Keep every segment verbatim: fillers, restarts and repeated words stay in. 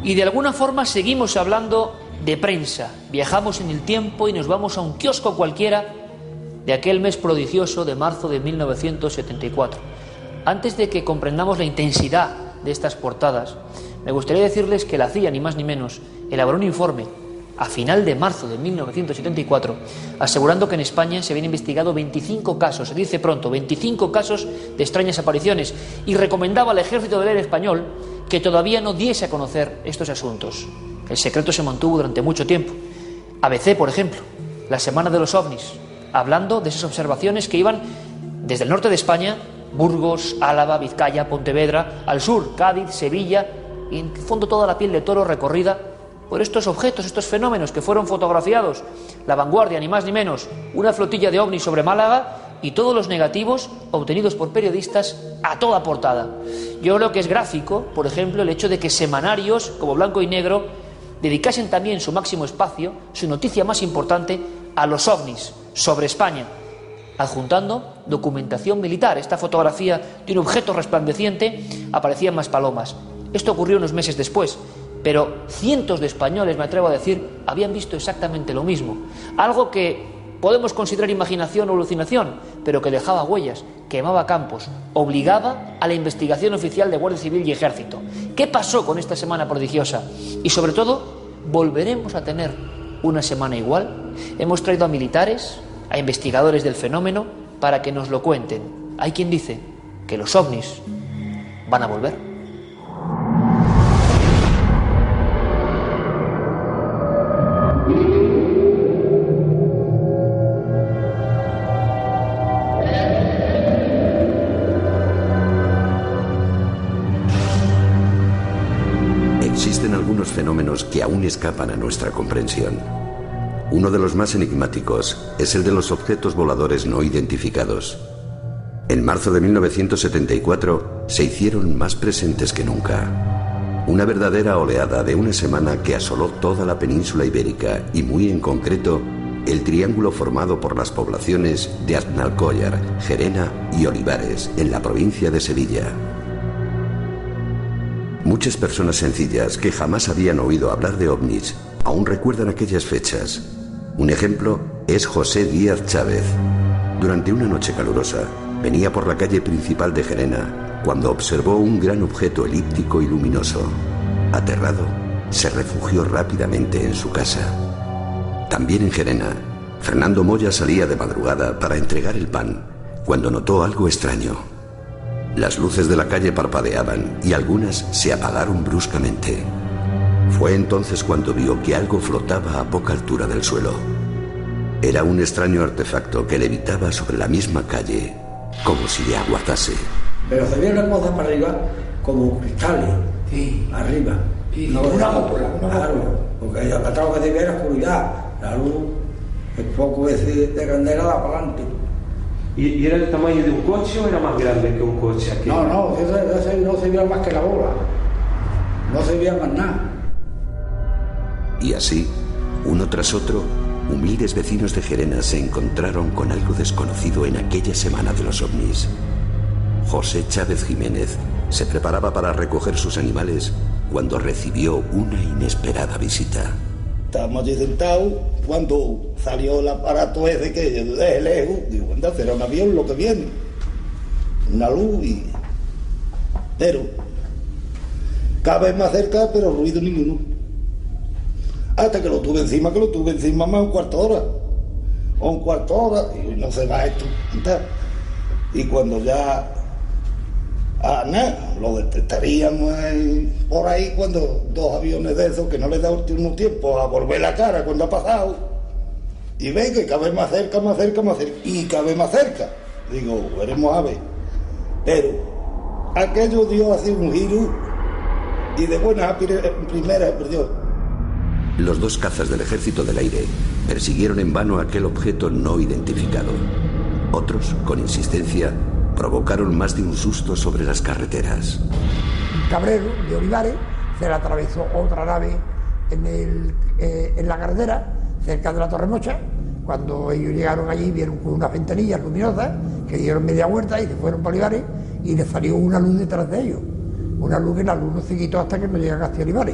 Y de alguna forma seguimos hablando de prensa. Viajamos en el tiempo y nos vamos a un kiosco cualquiera de aquel mes prodigioso de marzo de mil novecientos setenta y cuatro. Antes de que comprendamos la intensidad de estas portadas, me gustaría decirles que la C I A, ni más ni menos, elaboró un informe a final de marzo de mil novecientos setenta y cuatro, asegurando que en España se habían investigado veinticinco casos, se dice pronto, veinticinco casos de extrañas apariciones, y recomendaba al Ejército del Aire español que todavía no diese a conocer estos asuntos. El secreto se mantuvo durante mucho tiempo. A B C, por ejemplo, la Semana de los OVNIs, hablando de esas observaciones que iban desde el norte de España, Burgos, Álava, Vizcaya, Pontevedra, al sur, Cádiz, Sevilla, y en el fondo toda la piel de toro recorrida por estos objetos, estos fenómenos que fueron fotografiados. La Vanguardia, ni más ni menos, una flotilla de ovnis sobre Málaga y todos los negativos obtenidos por periodistas a toda portada. Yo creo que es gráfico, por ejemplo, el hecho de que semanarios como Blanco y Negro dedicasen también su máximo espacio, su noticia más importante, a los ovnis sobre España, adjuntando documentación militar. Esta fotografía de un objeto resplandeciente, aparecían más palomas. Esto ocurrió unos meses después, pero cientos de españoles, me atrevo a decir, habían visto exactamente lo mismo. Algo que podemos considerar imaginación o alucinación, pero que dejaba huellas, quemaba campos, obligaba a la investigación oficial de Guardia Civil y Ejército. ¿Qué pasó con esta semana prodigiosa? Y sobre todo, ¿volveremos a tener una semana igual? Hemos traído a militares, a investigadores del fenómeno, para que nos lo cuenten. Hay quien dice que los ovnis van a volver. Existen algunos fenómenos que aún escapan a nuestra comprensión. Uno de los más enigmáticos es el de los objetos voladores no identificados. En marzo de mil novecientos setenta y cuatro se hicieron más presentes que nunca. Una verdadera oleada de una semana que asoló toda la península ibérica y muy en concreto el triángulo formado por las poblaciones de Aznalcóllar, Gerena y Olivares en la provincia de Sevilla. Muchas personas sencillas que jamás habían oído hablar de ovnis aún recuerdan aquellas fechas. Un ejemplo es José Díaz Chávez. Durante una noche calurosa, venía por la calle principal de Gerena cuando observó un gran objeto elíptico y luminoso. Aterrado, se refugió rápidamente en su casa. También en Gerena, Fernando Moya salía de madrugada para entregar el pan cuando notó algo extraño. Las luces de la calle parpadeaban y algunas se apagaron bruscamente. Fue entonces cuando vio que algo flotaba a poca altura del suelo. Era un extraño artefacto que levitaba sobre la misma calle, como si le aguardase. Pero se veía una cosa para arriba, como cristales, sí, arriba. Sí, no, una mópola, una claro, porque atrás lo que se veía era oscuridad, la luz, el foco ese de candela da para adelante. ¿Y, ¿Y era el tamaño de un coche o era más grande que un coche aquí? No, no, ese, ese no se veía más que la bola, no se veía más nada. Y así, uno tras otro, humildes vecinos de Gerena se encontraron con algo desconocido en aquella semana de los ovnis. José Chávez Jiménez se preparaba para recoger sus animales cuando recibió una inesperada visita. Estábamos allí sentados cuando salió el aparato ese que yo desde lejos, digo, anda, será un avión lo que viene, una luz y... pero cada vez más cerca, pero ruido ninguno. Hasta que lo tuve encima, que lo tuve encima más un cuarto de hora, o un cuarto de hora, y no se va esto. Y cuando ya, ah, nada, lo detectaríamos eh, por ahí cuando dos aviones de esos, que no les da último tiempo a volver la cara cuando ha pasado, y ven que cada vez más cerca, más cerca, más cerca, y cada vez más cerca. Digo, veremos a ver. Pero aquello dio así un giro, y de buena primera perdió. Los dos cazas del Ejército del Aire persiguieron en vano aquel objeto no identificado. Otros, con insistencia, provocaron más de un susto sobre las carreteras. Un cabrero de Olivares se le atravesó otra nave en, el, eh, en la carretera, cerca de la Torre Mocha. Cuando ellos llegaron allí, vieron con unas ventanillas luminosas que dieron media vuelta y se fueron para Olivares, y les salió una luz detrás de ellos. Una luz que la luz no se quitó hasta que no llegan hasta Olivares.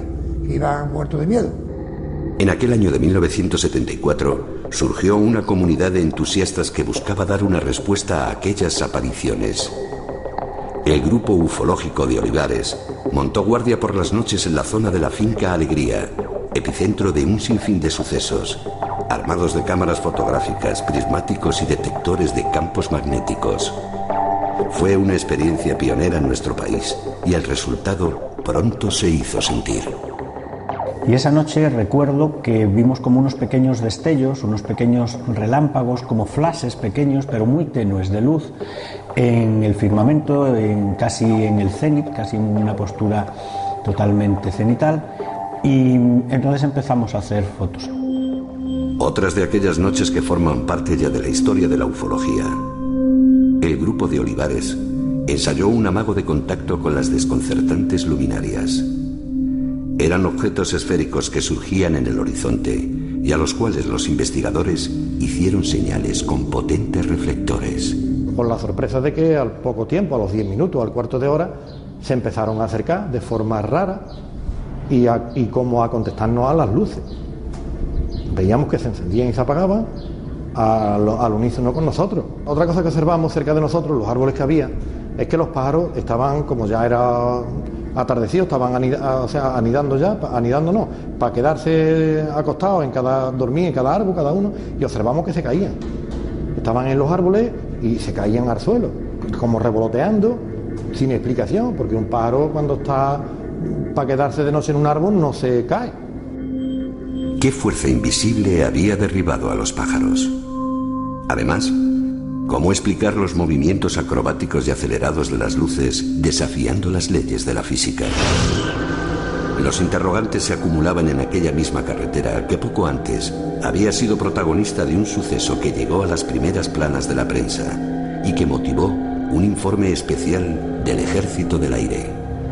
que iban muertos de miedo. En aquel año de mil novecientos setenta y cuatro surgió una comunidad de entusiastas que buscaba dar una respuesta a aquellas apariciones. El grupo ufológico de Olivares montó guardia por las noches en la zona de la finca Alegría, epicentro de un sinfín de sucesos, armados de cámaras fotográficas, prismáticos y detectores de campos magnéticos. Fue una experiencia pionera en nuestro país y el resultado pronto se hizo sentir. Y esa noche recuerdo que vimos como unos pequeños destellos, unos pequeños relámpagos, como flashes pequeños pero muy tenues de luz en el firmamento, en, casi en el cenit, casi en una postura totalmente cenital, y entonces empezamos a hacer fotos. Otras de aquellas noches que forman parte ya de la historia de la ufología. El grupo de Olivares ensayó un amago de contacto con las desconcertantes luminarias. Eran objetos esféricos que surgían en el horizonte y a los cuales los investigadores hicieron señales con potentes reflectores. Con la sorpresa de que al poco tiempo, a los diez minutos, al cuarto de hora, se empezaron a acercar de forma rara y, a, y como a contestarnos a las luces. Veíamos que se encendían y se apagaban al, al unísono con nosotros. Otra cosa que observamos cerca de nosotros, los árboles que había, es que los pájaros estaban, como ya era atardecido, estaban anida, o sea, anidando ya, anidando no, para quedarse acostados en cada, dormir en cada árbol, cada uno, y observamos que se caían. Estaban en los árboles y se caían al suelo, como revoloteando, sin explicación, porque un pájaro cuando está para quedarse de noche en un árbol no se cae. ¿Qué fuerza invisible había derribado a los pájaros? Además, ¿cómo explicar los movimientos acrobáticos y acelerados de las luces desafiando las leyes de la física? Los interrogantes se acumulaban en aquella misma carretera que poco antes había sido protagonista de un suceso que llegó a las primeras planas de la prensa y que motivó un informe especial del Ejército del Aire.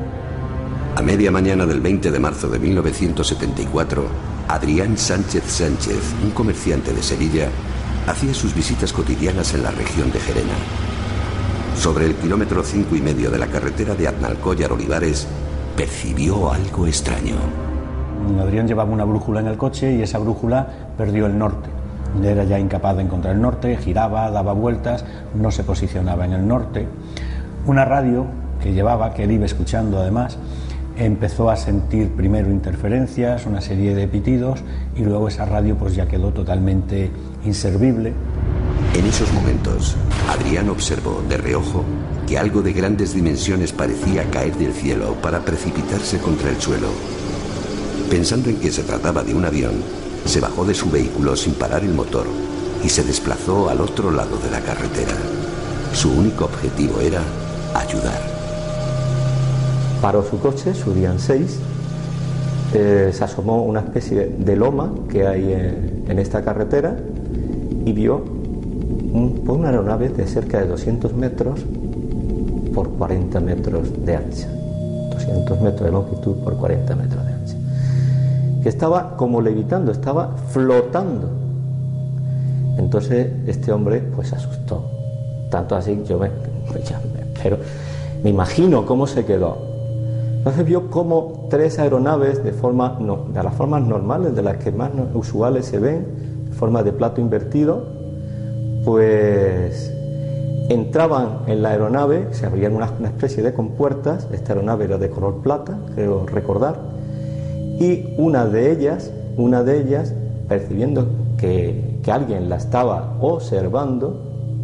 A media mañana del veinte de marzo de mil novecientos setenta y cuatro, Adrián Sánchez Sánchez, un comerciante de Sevilla, hacía sus visitas cotidianas en la región de Gerena. Sobre el kilómetro cinco y medio de la carretera de Aznalcóllar-Olivares, percibió algo extraño. Adrián llevaba una brújula en el coche y esa brújula perdió el norte. Era ya incapaz de encontrar el norte, giraba, daba vueltas, no se posicionaba en el norte. Una radio que llevaba, que él iba escuchando además, empezó a sentir primero interferencias, una serie de pitidos, y luego esa radio pues ya quedó totalmente inservible. En esos momentos, Adrián observó de reojo que algo de grandes dimensiones parecía caer del cielo para precipitarse contra el suelo. Pensando en que se trataba de un avión, se bajó de su vehículo sin parar el motor y se desplazó al otro lado de la carretera. Su único objetivo era ayudar. Paró su coche, subían seis, eh, se asomó una especie de loma que hay en, en esta carretera y vio un, una aeronave de cerca de doscientos metros por cuarenta metros de ancha. doscientos metros de longitud por cuarenta metros de ancha. Que estaba como levitando, estaba flotando. Entonces este hombre pues se asustó. Tanto así que yo me, ya, pero me imagino cómo se quedó. Entonces vio como tres aeronaves de, forma, no, de las formas normales, de las que más no, usuales se ven, en forma de plato invertido, pues entraban en la aeronave, se abrían una, una especie de compuertas. Esta aeronave era de color plata, creo recordar, y una de ellas, una de ellas, percibiendo que, que alguien la estaba observando,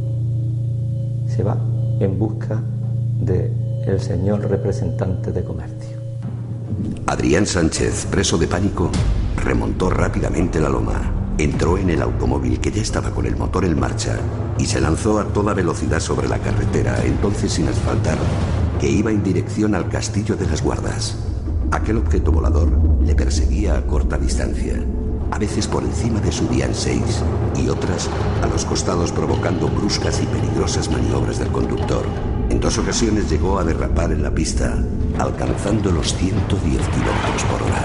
se va en busca de el señor representante de comercio. Adrián Sánchez, preso de pánico, remontó rápidamente la loma, entró en el automóvil que ya estaba con el motor en marcha y se lanzó a toda velocidad sobre la carretera, entonces sin asfaltar, que iba en dirección al Castillo de las Guardas. Aquel objeto volador le perseguía a corta distancia, a veces por encima de su Dian seis y otras a los costados, provocando bruscas y peligrosas maniobras del conductor. En dos ocasiones llegó a derrapar en la pista, alcanzando los ciento diez kilómetros por hora.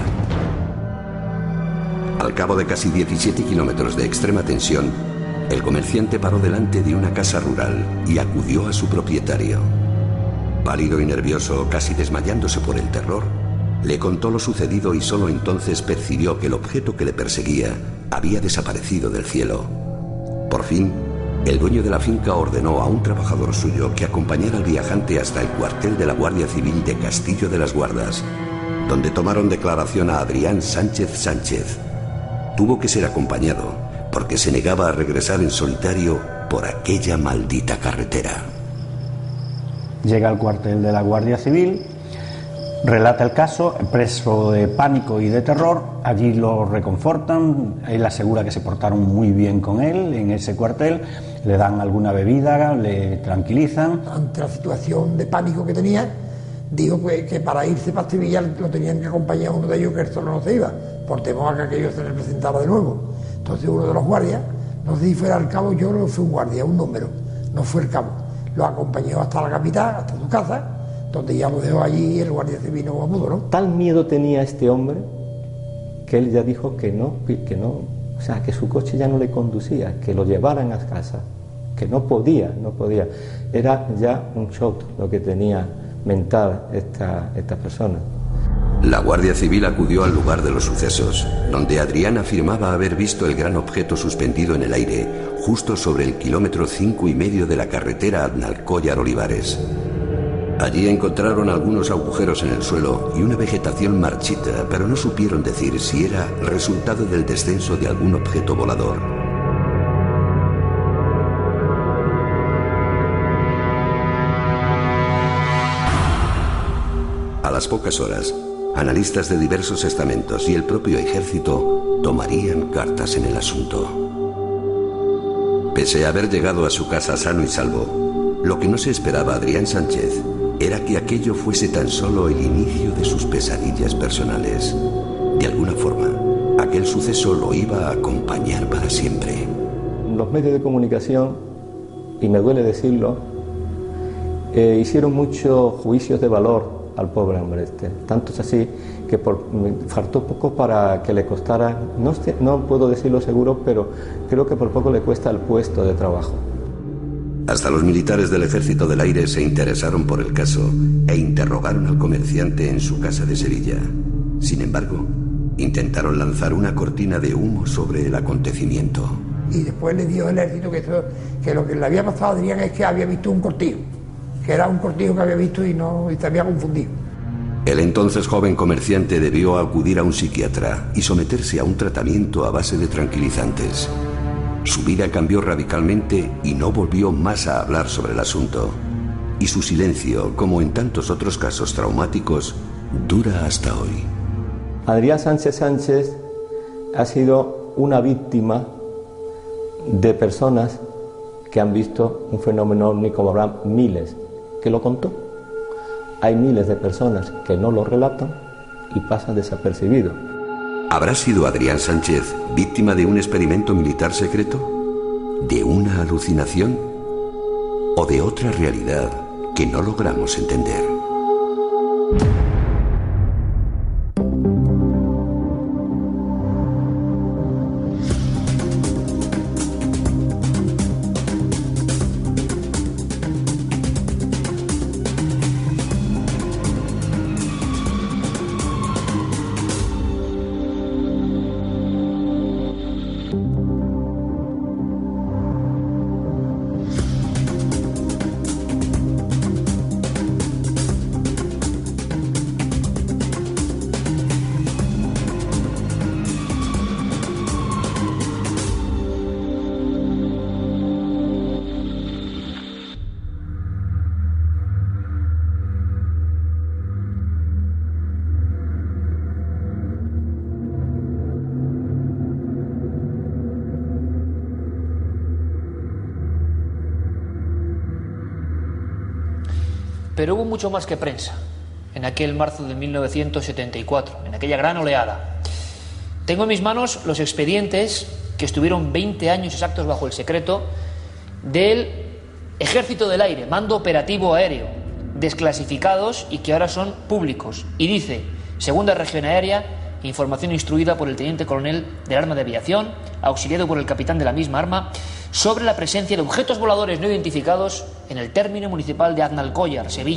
Al cabo de casi diecisiete kilómetros de extrema tensión, el comerciante paró delante de una casa rural y acudió a su propietario. Pálido y nervioso, casi desmayándose por el terror, Le contó lo sucedido y solo entonces percibió que el objeto que le perseguía había desaparecido del cielo. Por fin, el dueño de la finca ordenó a un trabajador suyo que acompañara al viajante hasta el cuartel de la Guardia Civil de Castillo de las Guardas, donde tomaron declaración a Adrián Sánchez Sánchez. Tuvo que ser acompañado porque se negaba a regresar en solitario por aquella maldita carretera. Llega al cuartel de la Guardia Civil, relata el caso, preso de pánico y de terror. Allí lo reconfortan, él asegura que se portaron muy bien con él en ese cuartel, le dan alguna bebida, le tranquilizan. Ante la situación de pánico que tenía, digo pues, que para irse para Sevilla lo tenían que acompañar uno de ellos, que él solo no se iba, por temor a que aquello se le presentara de nuevo. Entonces uno de los guardias, no sé si fuera el cabo, yo no fui un guardia, un número, no fue el cabo, lo acompañó hasta la capital, hasta su casa, donde ya lo dejó allí y el guardia civil no pudo, ¿no? Tal miedo tenía este hombre que él ya dijo que no, que no, o sea, que su coche ya no le conducía, que lo llevaran a casa, que no podía, no podía. Era ya un shock lo que tenía mental esta, esta persona. La Guardia Civil acudió al lugar de los sucesos, donde Adrián afirmaba haber visto el gran objeto suspendido en el aire, justo sobre el kilómetro cinco y medio de la carretera Aznalcóllar-Olivares. Allí encontraron algunos agujeros en el suelo y una vegetación marchita, pero no supieron decir si era resultado del descenso de algún objeto volador. A las pocas horas, analistas de diversos estamentos y el propio ejército tomarían cartas en el asunto. Pese a haber llegado a su casa sano y salvo, lo que no se esperaba Adrián Sánchez era que aquello fuese tan solo el inicio de sus pesadillas personales. De alguna forma, aquel suceso lo iba a acompañar para siempre. Los medios de comunicación, y me duele decirlo, eh, hicieron muchos juicios de valor al pobre hombre este. Tanto es así que por, me faltó poco para que le costara, no, no puedo decirlo seguro, pero creo que por poco le cuesta el puesto de trabajo. Hasta los militares del Ejército del Aire se interesaron por el caso e interrogaron al comerciante en su casa de Sevilla. Sin embargo, intentaron lanzar una cortina de humo sobre el acontecimiento. Y después le dijo el ejército que, eso, que lo que le había pasado a Adrián es que había visto un cortijo, que era un cortijo que había visto y, no, y se había confundido. El entonces joven comerciante debió acudir a un psiquiatra y someterse a un tratamiento a base de tranquilizantes. Su vida cambió radicalmente y no volvió más a hablar sobre el asunto. Y su silencio, como en tantos otros casos traumáticos, dura hasta hoy. Adrián Sánchez Sánchez ha sido una víctima de personas que han visto un fenómeno ovni, como habrá miles que lo contó. Hay miles de personas que no lo relatan y pasan desapercibidos. ¿Habrá sido Adrián Sánchez víctima de un experimento militar secreto? ¿De una alucinación? ¿O de otra realidad que no logramos entender? Pero hubo mucho más que prensa en aquel marzo de mil novecientos setenta y cuatro, en aquella gran oleada. Tengo en mis manos los expedientes que estuvieron veinte años exactos bajo el secreto del Ejército del Aire, Mando Operativo Aéreo, desclasificados y que ahora son públicos. Y dice, Segunda Región Aérea, información instruida por el Teniente Coronel del Arma de Aviación, auxiliado por el capitán de la misma arma, sobre la presencia de objetos voladores no identificados en el término municipal de Aznalcóllar, Sevilla,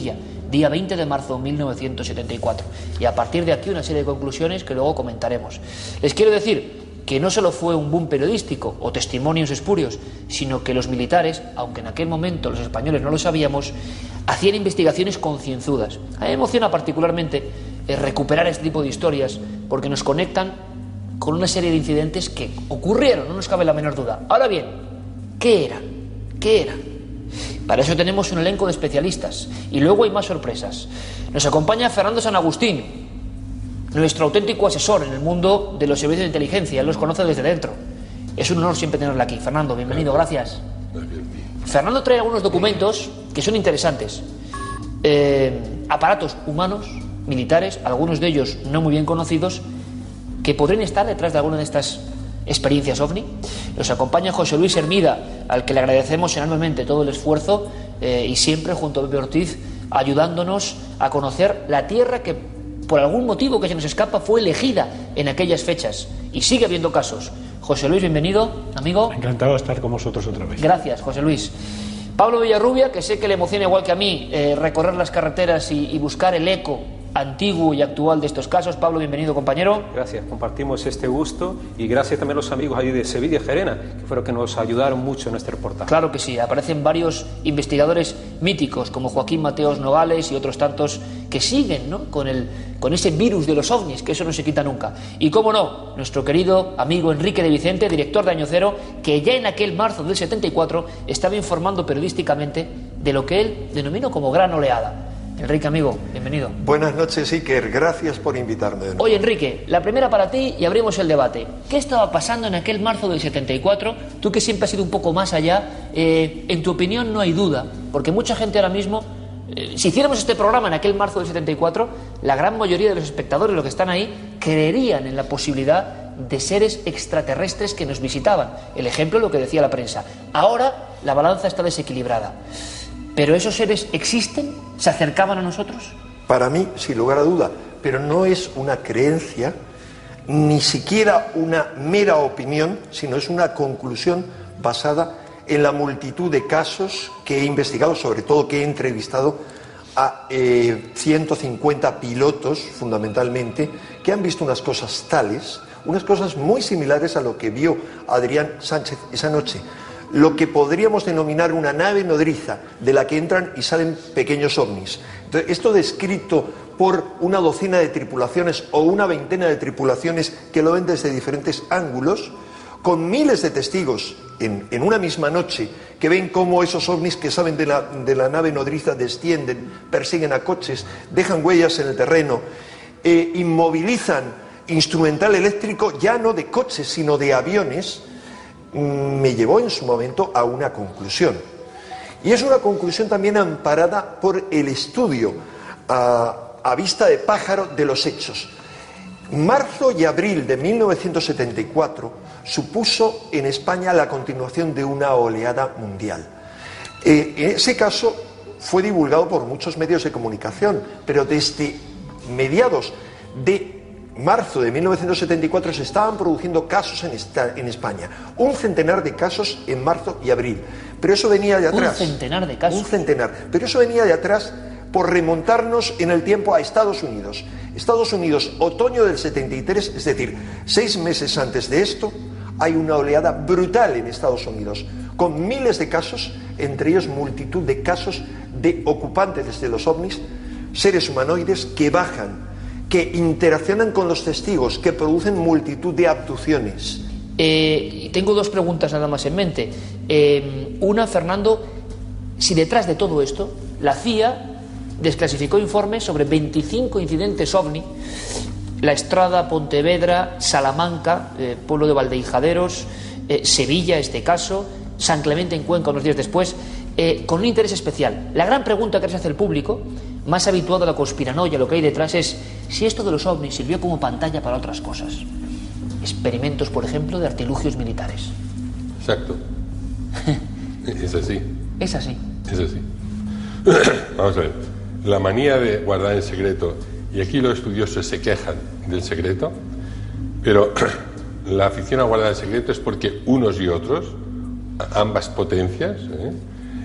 día veinte de marzo de mil novecientos setenta y cuatro. Y a partir de aquí una serie de conclusiones que luego comentaremos. Les quiero decir que no solo fue un boom periodístico o testimonios espurios, sino que los militares, aunque en aquel momento los españoles no lo sabíamos, hacían investigaciones concienzudas. A mí me emociona particularmente eh, recuperar este tipo de historias porque nos conectan con una serie de incidentes que ocurrieron, no nos cabe la menor duda. Ahora bien, ¿qué era? ¿Qué era? Para eso tenemos un elenco de especialistas y luego hay más sorpresas. Nos acompaña Fernando San Agustín, nuestro auténtico asesor en el mundo de los servicios de inteligencia. Él los conoce desde dentro. Es un honor siempre tenerle aquí. Fernando, bienvenido, gracias. Fernando trae algunos documentos que son interesantes. Eh, aparatos humanos, militares, algunos de ellos no muy bien conocidos, que podrían estar detrás de alguna de estas experiencias OVNI. Nos acompaña José Luis Hermida, al que le agradecemos enormemente todo el esfuerzo eh, y siempre junto a Pepe Ortiz ayudándonos a conocer la tierra que por algún motivo que se nos escapa fue elegida en aquellas fechas y sigue habiendo casos. José Luis, bienvenido, amigo. Encantado de estar con vosotros otra vez. Gracias, José Luis. Pablo Villarrubia, que sé que le emociona igual que a mí eh, recorrer las carreteras y, y buscar el eco antiguo y actual de estos casos. Pablo, bienvenido, compañero. Gracias, compartimos este gusto y gracias también a los amigos allí de Sevilla y Gerena, que fueron que nos ayudaron mucho en este reportaje. Claro que sí, aparecen varios investigadores míticos como Joaquín Mateos Nogales y otros tantos que siguen, ¿no?, con, el, con ese virus de los ovnis, que eso no se quita nunca. Y cómo no, nuestro querido amigo Enrique de Vicente, director de Año Cero, que ya en aquel marzo del setenta y cuatro estaba informando periodísticamente de lo que él denominó como gran oleada. Enrique, amigo, bienvenido. Buenas noches, Iker. Gracias por invitarme. Oye, Enrique, la primera para ti y abrimos el debate. ¿Qué estaba pasando en aquel marzo del setenta y cuatro? Tú que siempre has ido un poco más allá, eh, en tu opinión no hay duda, porque mucha gente ahora mismo, eh, si hiciéramos este programa en aquel marzo del setenta y cuatro, la gran mayoría de los espectadores, los que están ahí, creerían en la posibilidad de seres extraterrestres que nos visitaban. El ejemplo es lo que decía la prensa. Ahora la balanza está desequilibrada. ¿Pero esos seres existen? ¿Se acercaban a nosotros? Para mí, sin lugar a duda, pero no es una creencia, ni siquiera una mera opinión, sino es una conclusión basada en la multitud de casos que he investigado, sobre todo que he entrevistado a eh, ciento cincuenta pilotos, fundamentalmente, que han visto unas cosas tales, unas cosas muy similares a lo que vio Adrián Sánchez esa noche. Lo que podríamos denominar una nave nodriza de la que entran y salen pequeños ovnis. Entonces, esto descrito por una docena de tripulaciones o una veintena de tripulaciones que lo ven desde diferentes ángulos, con miles de testigos en, en una misma noche que ven cómo esos ovnis que salen de la, de la nave nodriza descienden, persiguen a coches, dejan huellas en el terreno, eh, inmovilizan instrumental eléctrico ya no de coches sino de aviones, me llevó en su momento a una conclusión. Y es una conclusión también amparada por el estudio a, a vista de pájaro de los hechos. Marzo y abril de mil novecientos setenta y cuatro supuso en España la continuación de una oleada mundial. Eh, en ese caso fue divulgado por muchos medios de comunicación, pero desde mediados de marzo de mil novecientos setenta y cuatro se estaban produciendo casos en, esta, en España. Un centenar de casos en marzo y abril. Pero eso venía de atrás. Un centenar de casos. Un centenar. Pero eso venía de atrás por remontarnos en el tiempo a Estados Unidos. Estados Unidos, otoño del setenta y tres, es decir, seis meses antes de esto, hay una oleada brutal en Estados Unidos, con miles de casos, entre ellos multitud de casos de ocupantes de los ovnis, seres humanoides que bajan, que interaccionan con los testigos, que producen multitud de abducciones. Eh, tengo dos preguntas nada más en mente. Eh, una, Fernando, si detrás de todo esto la C I A desclasificó informes sobre veinticinco incidentes ovni, La Estrada, Pontevedra, Salamanca, eh, pueblo de Valdeijaderos, eh, Sevilla, este caso, San Clemente en Cuenca unos días después, eh, con un interés especial. La gran pregunta que se hace el público, más habituado a la conspiranoia, lo que hay detrás es si esto de los ovnis sirvió como pantalla para otras cosas. Experimentos, por ejemplo, de artilugios militares. Exacto. Es así. Es así. Es así. Vamos a ver. La manía de guardar en secreto, y aquí los estudiosos se quejan del secreto, pero la afición a guardar el secreto es porque unos y otros, ambas potencias, ¿eh?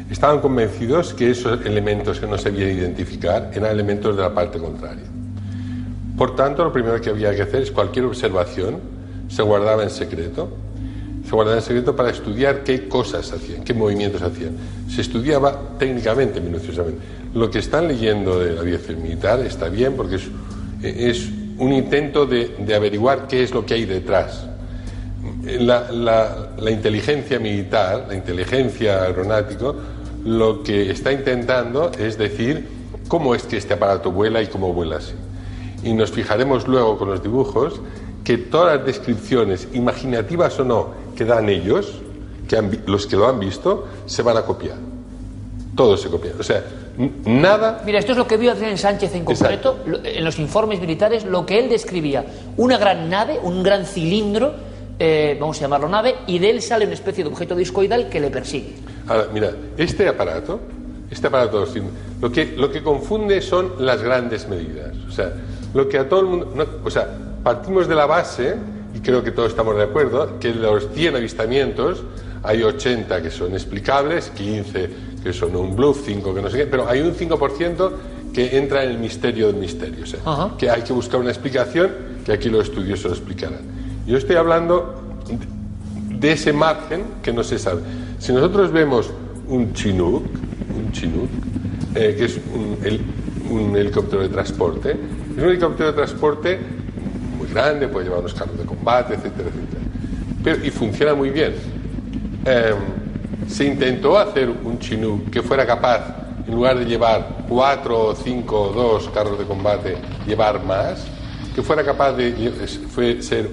estaban convencidos que esos elementos que no se sabían identificar eran elementos de la parte contraria. Por tanto, lo primero que había que hacer es cualquier observación se guardaba en secreto, se guardaba en secreto para estudiar qué cosas hacían, qué movimientos hacían. Se estudiaba técnicamente, minuciosamente. Lo que están leyendo de la aviación militar está bien porque es, es un intento de, de averiguar qué es lo que hay detrás. La, la, la inteligencia militar, la inteligencia aeronáutica, lo que está intentando es decir cómo es que este aparato vuela y cómo vuela así. Y nos fijaremos luego con los dibujos que todas las descripciones, imaginativas o no, que dan ellos, que han, los que lo han visto, se van a copiar. Todo se copia. O sea, nada... Mira, esto es lo que vio Adrián Sánchez en concreto, lo, en los informes militares, lo que él describía. Una gran nave, un gran cilindro, eh, vamos a llamarlo nave, y de él sale una especie de objeto discoidal que le persigue. Ahora, mira, este aparato, este aparato, lo que, lo que confunde son las grandes medidas. O sea, lo que a todo el mundo... No, o sea, partimos de la base, y creo que todos estamos de acuerdo, que de los cien avistamientos hay ochenta que son explicables, quince que son un bluff, cinco que no sé qué, pero hay un cinco por ciento que entra en el misterio del misterio. O sea, uh-huh. que hay que buscar una explicación que aquí los estudiosos lo explicarán. Yo estoy hablando de ese margen que no se sabe. Si nosotros vemos un Chinook, un Chinook, eh, que es un, el, un helicóptero de transporte, es un helicóptero de transporte muy grande, puede llevar unos carros de combate, etcétera, etcétera. Pero, y funciona muy bien. Eh, se intentó hacer un Chinook que fuera capaz, en lugar de llevar cuatro, cinco o dos carros de combate, llevar más, que fuera capaz de fue, ser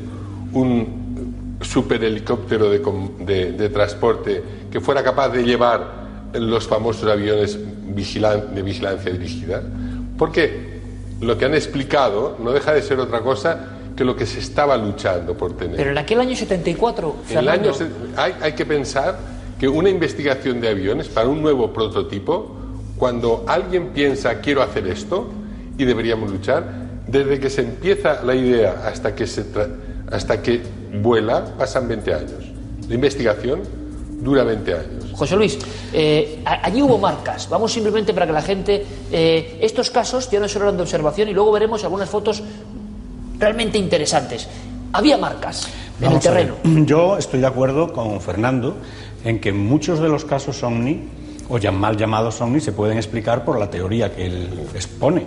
un superhelicóptero de, de, de transporte, que fuera capaz de llevar los famosos aviones vigilan, de vigilancia dirigida. Porque lo que han explicado no deja de ser otra cosa que lo que se estaba luchando por tener. Pero en aquel año setenta y cuatro, en el año, hay, hay que pensar que una investigación de aviones para un nuevo prototipo, cuando alguien piensa quiero hacer esto y deberíamos luchar, desde que se empieza la idea hasta que se tra- hasta que vuela pasan veinte años. La investigación dura veinte años. José Luis, eh, allí hubo marcas. Vamos simplemente para que la gente... Eh, estos casos ya no solo eran de observación y luego veremos algunas fotos realmente interesantes. Había marcas en Vamos el terreno. Yo estoy de acuerdo con Fernando en que muchos de los casos OVNI, o ya mal llamados OVNI, se pueden explicar por la teoría que él expone.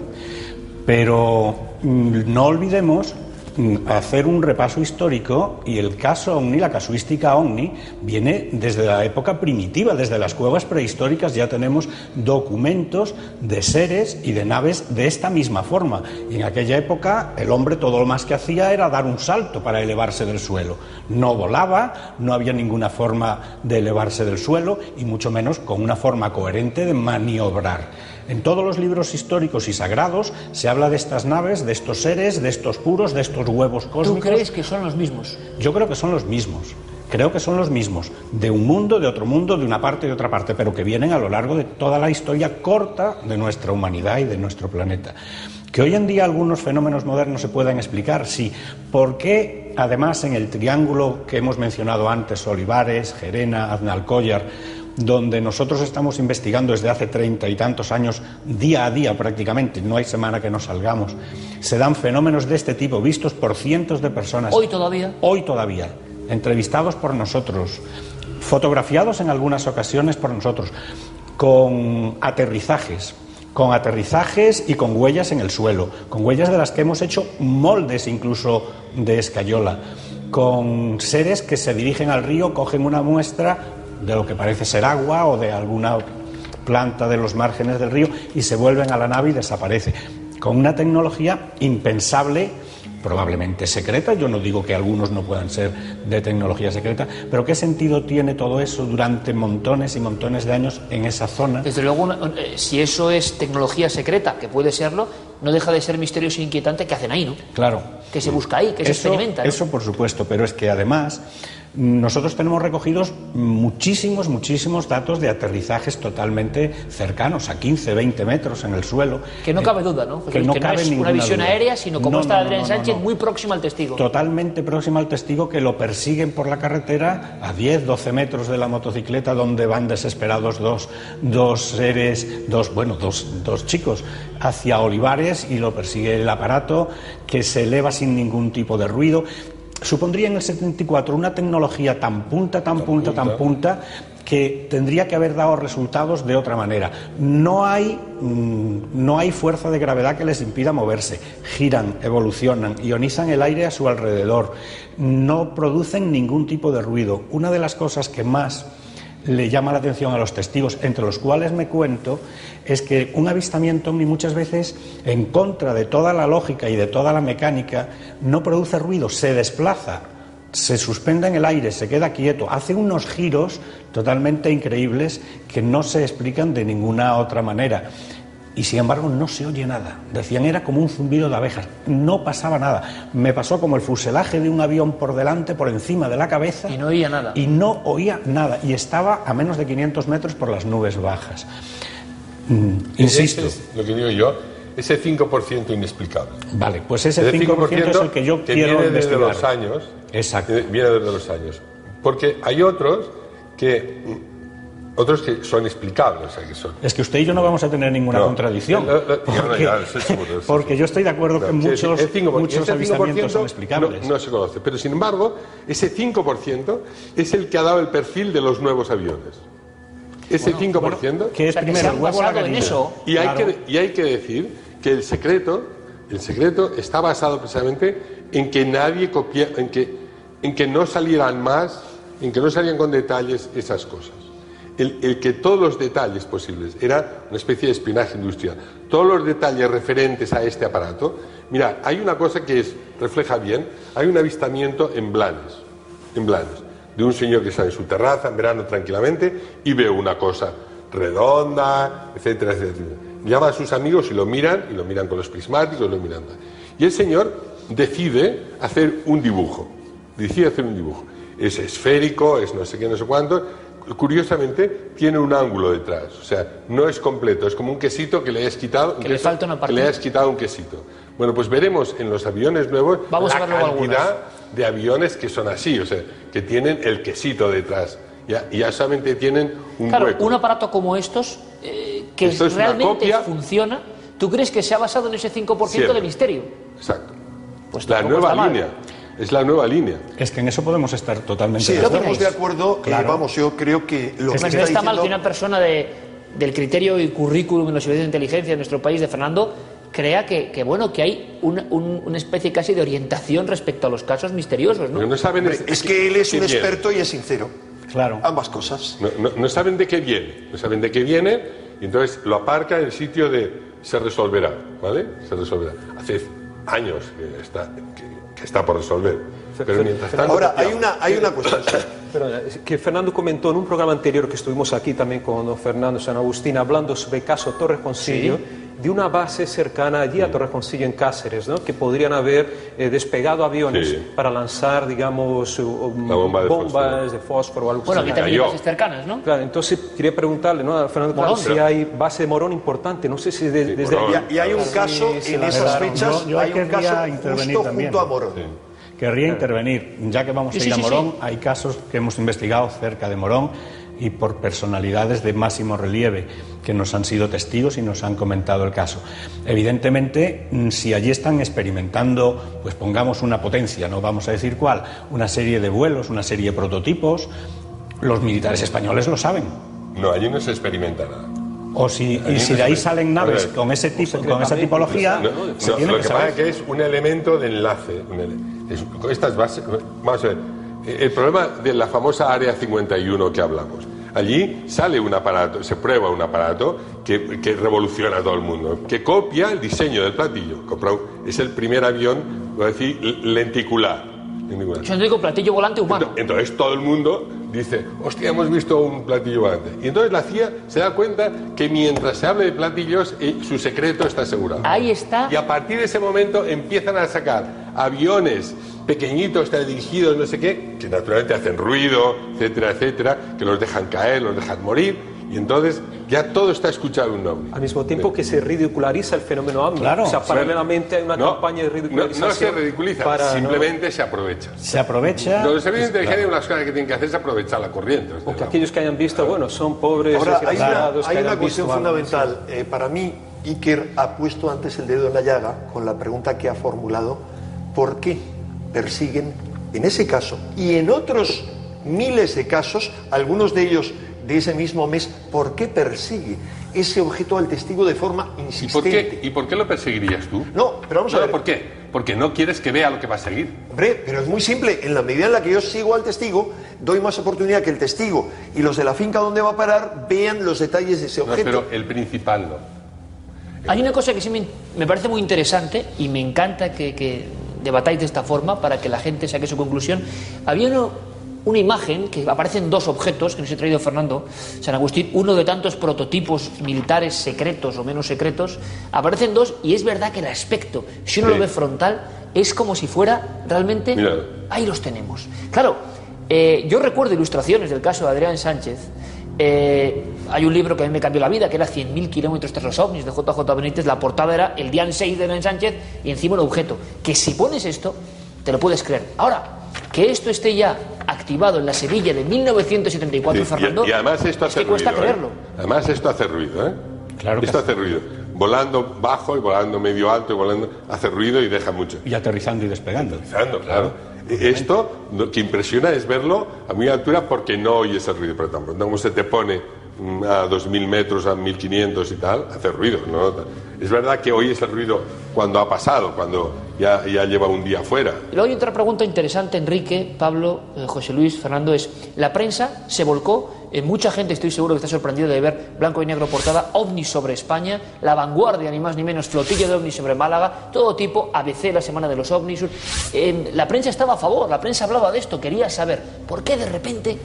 Pero no olvidemos hacer un repaso histórico, y el caso OVNI, la casuística OVNI, viene desde la época primitiva. Desde las cuevas prehistóricas ya tenemos documentos de seres y de naves de esta misma forma, y en aquella época el hombre todo lo más que hacía era dar un salto para elevarse del suelo. No volaba, no había ninguna forma de elevarse del suelo, y mucho menos con una forma coherente de maniobrar. En todos los libros históricos y sagrados se habla de estas naves, de estos seres, de estos puros, de estos huevos cósmicos. ¿Tú crees que son los mismos? Yo creo que son los mismos. Creo que son los mismos. De un mundo, de otro mundo, de una parte y de otra parte, pero que vienen a lo largo de toda la historia corta de nuestra humanidad y de nuestro planeta. Que hoy en día algunos fenómenos modernos se puedan explicar, sí. ¿Por qué, además, en el triángulo que hemos mencionado antes, Olivares, Gerena, Aznalcóllar, donde nosotros estamos investigando desde hace treinta y tantos años, día a día prácticamente, no hay semana que no salgamos, se dan fenómenos de este tipo vistos por cientos de personas? ¿Hoy todavía? Hoy todavía, entrevistados por nosotros, fotografiados en algunas ocasiones por nosotros, con aterrizajes, con aterrizajes y con huellas en el suelo, con huellas de las que hemos hecho moldes incluso de escayola, con seres que se dirigen al río, cogen una muestra de lo que parece ser agua o de alguna planta de los márgenes del río y se vuelven a la nave y desaparece, con una tecnología impensable, probablemente secreta. Yo no digo que algunos no puedan ser de tecnología secreta, pero ¿qué sentido tiene todo eso durante montones y montones de años en esa zona? Desde luego, si eso es tecnología secreta, que puede serlo, no deja de ser misterioso e inquietante. ¿Qué hacen ahí, no? Claro. ¿Qué se busca ahí? ¿Qué se eso, experimenta, ¿no? Eso por supuesto, pero es que además Nosotros tenemos recogidos muchísimos, muchísimos datos de aterrizajes totalmente cercanos, a quince, veinte metros en el suelo. Que no cabe duda, ¿no? Que no, que cabe no es ninguna una visión duda. aérea, sino como no, está no, Adrián no, no, Sánchez, no. muy próxima al testigo. Totalmente próxima al testigo, que lo persiguen por la carretera a diez, doce metros de la motocicleta, donde van desesperados dos, dos seres, dos, bueno, dos, dos chicos hacia Olivares, y lo persigue el aparato, que se eleva sin ningún tipo de ruido. Supondría en el setenta y cuatro una tecnología tan punta, tan punta, tan punta, que tendría que haber dado resultados de otra manera. No hay, mmm, no hay fuerza de gravedad que les impida moverse. Giran, evolucionan, ionizan el aire a su alrededor, no producen ningún tipo de ruido. Una de las cosas que más le llama la atención a los testigos, entre los cuales me cuento, es que un avistamiento ovni muchas veces, en contra de toda la lógica y de toda la mecánica, no produce ruido, se desplaza, se suspende en el aire, se queda quieto, hace unos giros totalmente increíbles que no se explican de ninguna otra manera. Y sin embargo no se oye nada. Decían, era como un zumbido de abejas, no pasaba nada. Me pasó como el fuselaje de un avión por delante, por encima de la cabeza, y no oía nada. Y no oía nada, y estaba a menos de quinientos metros por las nubes bajas. Mm, insisto. Ese es lo que digo yo, ese cinco por ciento inexplicable. Vale, pues ese cinco por ciento es el que yo que quiero viene investigar. desde los años. Exacto. Viene desde los años. Porque hay otros que... Otros que son explicables. O sea, que son... Es que usted y yo no vamos a tener ninguna no, contradicción. Lo, lo, porque, no, ya, eso seguro, eso porque yo estoy de acuerdo no, que muchos, el cinco por ciento, muchos avistamientos son explicables. No, no se conoce. Pero sin embargo, ese cinco por ciento es el que ha dado el perfil de los nuevos aviones. Ese bueno, cinco por ciento. Bueno, que es o sea, primero el huevo a la gallina. Eso. Y, hay claro. que, y hay que decir que el secreto, el secreto está basado precisamente en que nadie copia, en que, en que no salieran más, en que no salían con detalles esas cosas. El, el que todos los detalles posibles, era una especie de espionaje industrial, todos los detalles referentes a este aparato. Mira, hay una cosa que es, refleja bien, hay un avistamiento en Blanes, en Blanes, de un señor que está en su terraza en verano tranquilamente y ve una cosa redonda, etcétera, etcétera. Llama a sus amigos y lo miran, y lo miran con los prismáticos, lo miran. Y el señor decide hacer un dibujo, decide hacer un dibujo. Es esférico, es no sé qué, no sé cuánto. Curiosamente tiene un ángulo detrás, o sea, no es completo, es como un quesito que le has quitado, que le falta una parte, que le has quitado un quesito. Bueno, pues veremos en los aviones nuevos Vamos la a cantidad algunas. de aviones que son así, o sea, que tienen el quesito detrás, ya, ya solamente tienen un claro, hueco. Un aparato como estos, eh, que Esto es realmente copia, funciona, ¿tú crees que se ha basado en ese cinco por ciento siempre. de misterio? Exacto. Pues la nueva línea. Es la nueva línea. Es que en eso podemos estar totalmente sí, de acuerdo. estamos de acuerdo. Claro. Eh, vamos, yo creo que lo es que que está, no está diciendo... mal que una persona de, del criterio y currículum en los servicios de inteligencia de nuestro país, de Fernando, crea que, que bueno, que hay una, un, una especie casi de orientación respecto a los casos misteriosos, ¿no? no saben Hombre, es que él es un viene. experto y es sincero. Claro. Ambas cosas. No, no, no saben de qué viene, no saben de qué viene, y entonces lo aparca en el sitio de se resolverá, ¿vale? Se resolverá. Hace años que está, que, que está por resolver. Pero mientras tanto, ahora hay una, hay una cuestión Perdona, que Fernando comentó en un programa anterior que estuvimos aquí también con don Fernando San Agustín hablando sobre el caso Torrejoncillo, sí. de una base cercana allí a Torrejoncillo en Cáceres, ¿no? Que podrían haber eh, despegado aviones sí. para lanzar, digamos, um, bomba de bombas fósforo. de fósforo o algo bueno, así. aquí también hay bases cercanas, ¿no? Claro, entonces quería preguntarle, ¿no? a Fernando, claro, si hay base de Morón importante, no sé si de, sí, desde allí. Y, y hay un caso si, en esas claro, fechas, yo, yo hay un caso intervenir justo también. junto a Morón. Sí. Querría intervenir, ya que vamos sí, a ir sí, a Morón, sí. hay casos que hemos investigado cerca de Morón y por personalidades de máximo relieve que nos han sido testigos y nos han comentado el caso. Evidentemente, si allí están experimentando, pues pongamos una potencia, no vamos a decir cuál, una serie de vuelos, una serie de prototipos, los militares españoles lo saben. No, allí no se experimenta nada. O si, y si de ahí salen naves con ese tipo, con esa tipología, no, no, se no, tiene lo que que saber. pasa es que es un elemento de enlace. Un ele es, estas bases, vamos a ver, el problema de la famosa área cincuenta y uno que hablamos. Allí sale un aparato, se prueba un aparato que, que revoluciona a todo el mundo, que copia el diseño del platillo. Es el primer avión, voy a decir, lenticular. lenticular. Yo digo platillo volante humano. Entonces todo el mundo dice, hostia, hemos visto un platillo volante. Y entonces la C I A se da cuenta que mientras se hable de platillos, eh, su secreto está asegurado. Ahí está. Y a partir de ese momento empiezan a sacar aviones pequeñitos, teledirigidos, no sé qué, que naturalmente hacen ruido, etcétera, etcétera, que los dejan caer, los dejan morir. Y entonces ya todo está escuchado un ovni. Al mismo tiempo que se ridiculariza el fenómeno ovni. Claro. O sea, paralelamente hay una no, campaña de ridiculización. No, no se ridiculiza, para, simplemente no... se aprovecha. Se aprovecha. Los servicios de inteligencia, claro. una de las cosas que tienen que hacer es aprovechar la corriente. O que aquellos que hayan visto, bueno, son pobres, Ahora, hay una, desgraciados, hay que una hayan cuestión visto fundamental. Eh, para mí, Iker ha puesto antes el dedo en la llaga con la pregunta que ha formulado: ¿por qué persiguen en ese caso y en otros miles de casos, algunos de ellos de ese mismo mes, por qué persigue ese objeto al testigo de forma insistente? ¿Y por qué, ¿y por qué lo perseguirías tú? No, pero vamos no, a ver. ¿Por qué? Porque no quieres que vea lo que va a seguir. Hombre, pero es muy simple. En la medida en la que yo sigo al testigo, doy más oportunidad que el testigo y los de la finca donde va a parar vean los detalles de ese objeto. No, pero el principal no. Hay una cosa que sí me, me parece muy interesante y me encanta que, que debatáis de esta forma para que la gente saque su conclusión. Había uno... una imagen que aparecen dos objetos que nos ha traído Fernando San Agustín, uno de tantos prototipos militares secretos o menos secretos. Aparecen dos y es verdad que el aspecto, si uno sí. lo ve frontal, es como si fuera realmente... Mira. Ahí los tenemos. Claro, eh, yo recuerdo ilustraciones del caso de Adrián Sánchez. Eh, hay un libro que a mí me cambió la vida, que era cien mil kilómetros tras los ovnis, de J J Benítez. La portada era el Dian seis de Adrián Sánchez y encima un objeto, que si pones esto, te lo puedes creer. Ahora, que esto esté ya activado en la Sevilla de mil novecientos setenta y cuatro, sí, Fernando, y, y además esto hace es que cuesta ruido, creerlo. ¿eh? Además esto hace ruido, ¿eh? Claro que esto hace. hace ruido. Volando bajo y volando medio alto y volando, hace ruido y deja mucho. Y aterrizando y despegando. Aterrizando, claro. Esto lo que impresiona es verlo a muy altura porque no oyes el ruido, pero tampoco como se te pone a dos mil metros, a mil quinientos y tal, hace ruido, ¿no? Es verdad que oyes el ruido cuando ha pasado, cuando ya, ya lleva un día fuera. Y luego hay otra pregunta interesante, Enrique, Pablo, eh, José Luis, Fernando, es: la prensa se volcó, eh, mucha gente estoy seguro que está sorprendido de ver blanco y negro portada, ovnis sobre España, La Vanguardia, ni más ni menos, flotilla de ovnis sobre Málaga, todo tipo, A B C, la semana de los ovnis. Eh, la prensa estaba a favor, la prensa hablaba de esto, quería saber por qué de repente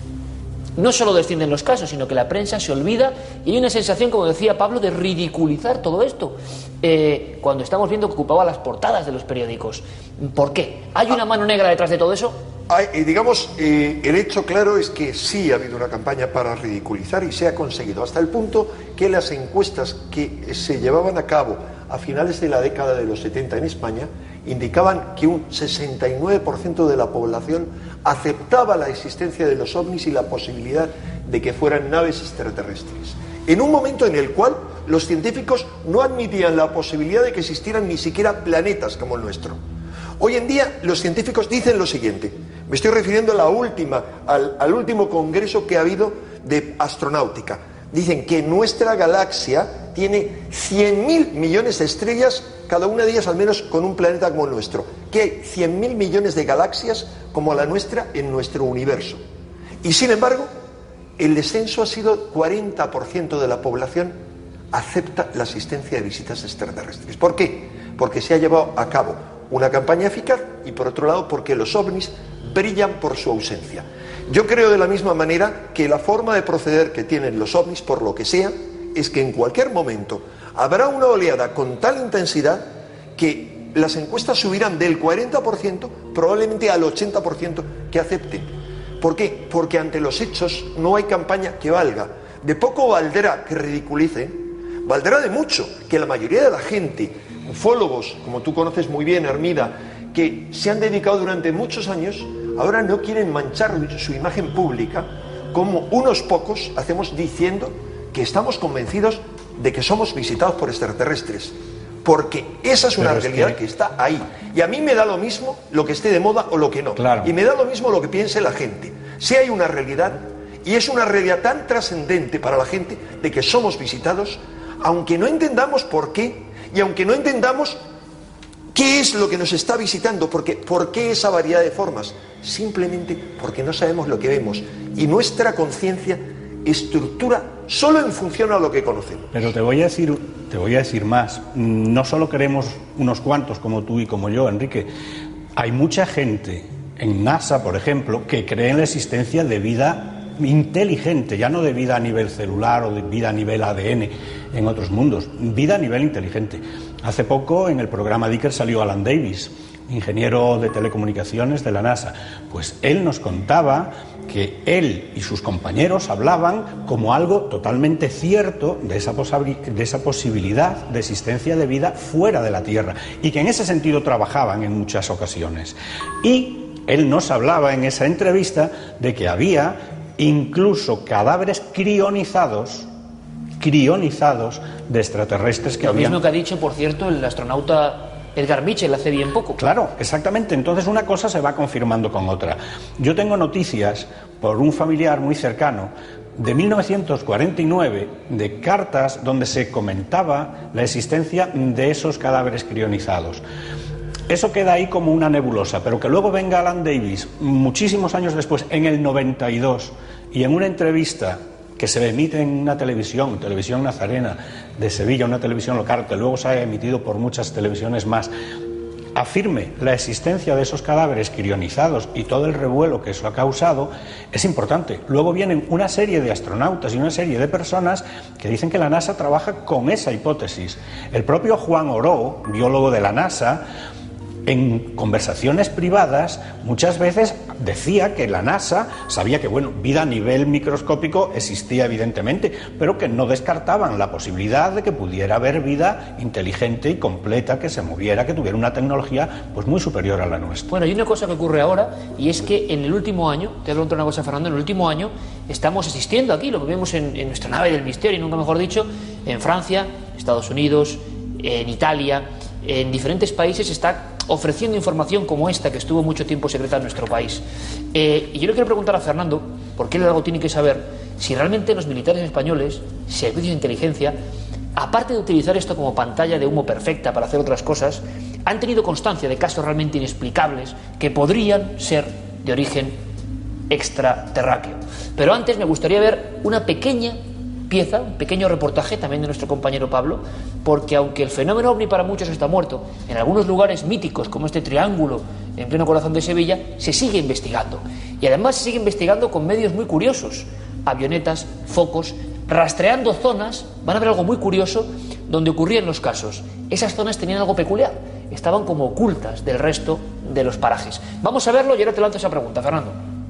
no solo descienden los casos, sino que la prensa se olvida y hay una sensación, como decía Pablo, de ridiculizar todo esto, eh, cuando estamos viendo que ocupaba las portadas de los periódicos. ¿Por qué? ¿Hay una mano negra detrás de todo eso? Hay, eh, digamos, eh, el hecho claro es que sí ha habido una campaña para ridiculizar y se ha conseguido, hasta el punto que las encuestas que se llevaban a cabo a finales de la década de los setenta en España indicaban que un sesenta y nueve por ciento de la población aceptaba la existencia de los ovnis y la posibilidad de que fueran naves extraterrestres. En un momento en el cual los científicos no admitían la posibilidad de que existieran ni siquiera planetas como el nuestro. Hoy en día los científicos dicen lo siguiente, me estoy refiriendo a la última, al, al último congreso que ha habido de astronáutica. Dicen que nuestra galaxia tiene cien mil millones de estrellas, cada una de ellas al menos con un planeta como el nuestro. Que hay cien mil millones de galaxias como la nuestra en nuestro universo. Y sin embargo, el descenso ha sido cuarenta por ciento de la población acepta la existencia de visitas extraterrestres. ¿Por qué? Porque se ha llevado a cabo una campaña eficaz y por otro lado porque los ovnis brillan por su ausencia. Yo creo de la misma manera que la forma de proceder que tienen los ovnis, por lo que sea, es que en cualquier momento habrá una oleada con tal intensidad que las encuestas subirán del cuarenta por ciento probablemente al ochenta por ciento que acepten. ¿Por qué? Porque ante los hechos no hay campaña que valga. De poco valdrá que ridiculicen, valdrá de mucho que la mayoría de la gente, ufólogos, como tú conoces muy bien, Hermida, que se han dedicado durante muchos años, ahora no quieren manchar su imagen pública como unos pocos hacemos diciendo que estamos convencidos de que somos visitados por extraterrestres. Porque esa es una Pero realidad es que... que está ahí. Y a mí me da lo mismo lo que esté de moda o lo que no. Claro. Y me da lo mismo lo que piense la gente. Si hay una realidad, y es una realidad tan trascendente para la gente de que somos visitados, aunque no entendamos por qué, y aunque no entendamos qué es lo que nos está visitando, porque, ¿por qué esa variedad de formas? Simplemente porque no sabemos lo que vemos. Y nuestra conciencia estructura solo en función a lo que conocemos. Pero te voy a decir, te voy a decir más. No solo queremos unos cuantos como tú y como yo, Enrique. Hay mucha gente en NASA, por ejemplo, que cree en la existencia de vida inteligente, ya no de vida a nivel celular o de vida a nivel A D N en otros mundos, vida a nivel inteligente. Hace poco en el programa Dicker salió Alan Davis, ingeniero de telecomunicaciones de la NASA. Pues él nos contaba que él y sus compañeros hablaban como algo totalmente cierto de esa, de esa posibilidad de existencia de vida fuera de la Tierra, y que en ese sentido trabajaban en muchas ocasiones. Y él nos hablaba en esa entrevista de que había incluso cadáveres crionizados, crionizados de extraterrestres que Lo habían... mismo que ha dicho, por cierto, el astronauta Edgar Mitchell hace bien poco. Claro, exactamente. Entonces una cosa se va confirmando con otra. Yo tengo noticias por un familiar muy cercano de mil novecientos cuarenta y nueve de cartas donde se comentaba la existencia de esos cadáveres crionizados. Eso queda ahí como una nebulosa, pero que luego venga Alan Davis muchísimos años después, en el noventa y dos, y en una entrevista que se emite en una televisión, Televisión Nazarena de Sevilla, una televisión local que luego se ha emitido por muchas televisiones más, afirme la existencia de esos cadáveres crionizados y todo el revuelo que eso ha causado, es importante. Luego vienen una serie de astronautas y una serie de personas que dicen que la NASA trabaja con esa hipótesis. El propio Juan Oró, biólogo de la NASA, en conversaciones privadas muchas veces decía que la NASA sabía que, bueno, vida a nivel microscópico existía evidentemente, pero que no descartaban la posibilidad de que pudiera haber vida inteligente y completa, que se moviera, que tuviera una tecnología pues muy superior a la nuestra. Bueno, hay una cosa que ocurre ahora, y es que en el último año, te voy a preguntar una cosa, Fernando, en el último año estamos asistiendo aquí, lo que vemos en, en nuestra nave del misterio, nunca mejor dicho, en Francia, Estados Unidos, en Italia, en diferentes países está ofreciendo información como esta, que estuvo mucho tiempo secreta en nuestro país. Eh, y yo le quiero preguntar a Fernando, porque él algo tiene que saber, si realmente los militares españoles, servicios de inteligencia, aparte de utilizar esto como pantalla de humo perfecta para hacer otras cosas, han tenido constancia de casos realmente inexplicables que podrían ser de origen extraterráqueo. Pero antes me gustaría ver una pequeña pieza, un pequeño reportaje también de nuestro compañero Pablo, porque aunque el fenómeno ovni para muchos está muerto, en algunos lugares míticos como este triángulo en pleno corazón de Sevilla se sigue investigando, y además se sigue investigando con medios muy curiosos, avionetas, focos, rastreando zonas. Van a ver algo muy curioso donde ocurrían los casos. Esas zonas tenían algo peculiar, estaban como ocultas del resto de los parajes. Vamos a verlo y ahora te lanzo esa pregunta, Fernando.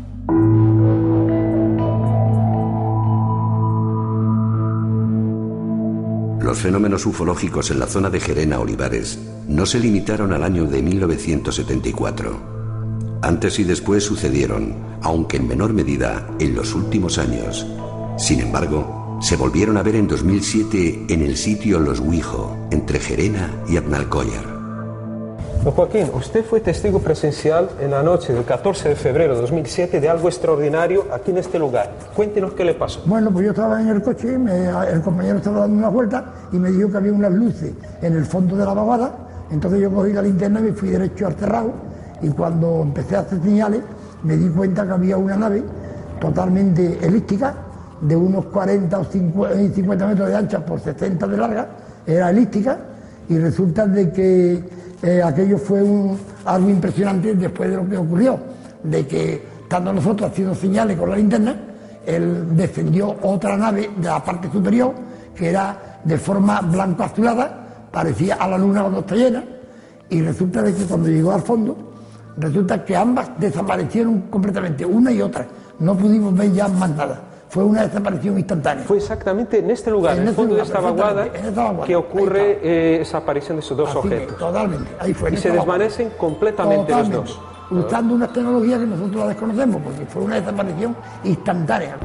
Los fenómenos ufológicos en la zona de Gerena Olivares no se limitaron al año de mil novecientos setenta y cuatro. Antes y después sucedieron, aunque en menor medida, en los últimos años. Sin embargo, se volvieron a ver en dos mil siete en el sitio Los Huijo, entre Gerena y Aznalcóllar. Don Joaquín, usted fue testigo presencial en la noche del catorce de febrero de dos mil siete de algo extraordinario aquí en este lugar. Cuéntenos qué le pasó. Bueno, pues yo estaba en el coche, me, el compañero estaba dando una vuelta y me dijo que había unas luces en el fondo de la vaguada. Entonces yo cogí la linterna y me fui derecho al cerrado, y cuando empecé a hacer señales me di cuenta que había una nave totalmente elíptica de unos cuarenta o cincuenta metros de ancha por sesenta de larga. Era elíptica, y resulta de que Eh, aquello fue un, algo impresionante después de lo que ocurrió, de que estando nosotros haciendo señales con la linterna, él descendió otra nave de la parte superior que era de forma blanco azulada, parecía a la luna cuando está llena, y resulta de que cuando llegó al fondo, resulta que ambas desaparecieron completamente, una y otra, no pudimos ver ya más nada. Fue una desaparición instantánea. Fue exactamente en este lugar, en, en el fondo lugar, de esta vaguada, vaguada, que ocurre eh, esa aparición de esos dos Así objetos. Que, totalmente, ahí fue. Y se desvanecen vaguada. completamente totalmente, los dos. Usando una tecnología que nosotros la desconocemos, porque fue una desaparición instantánea.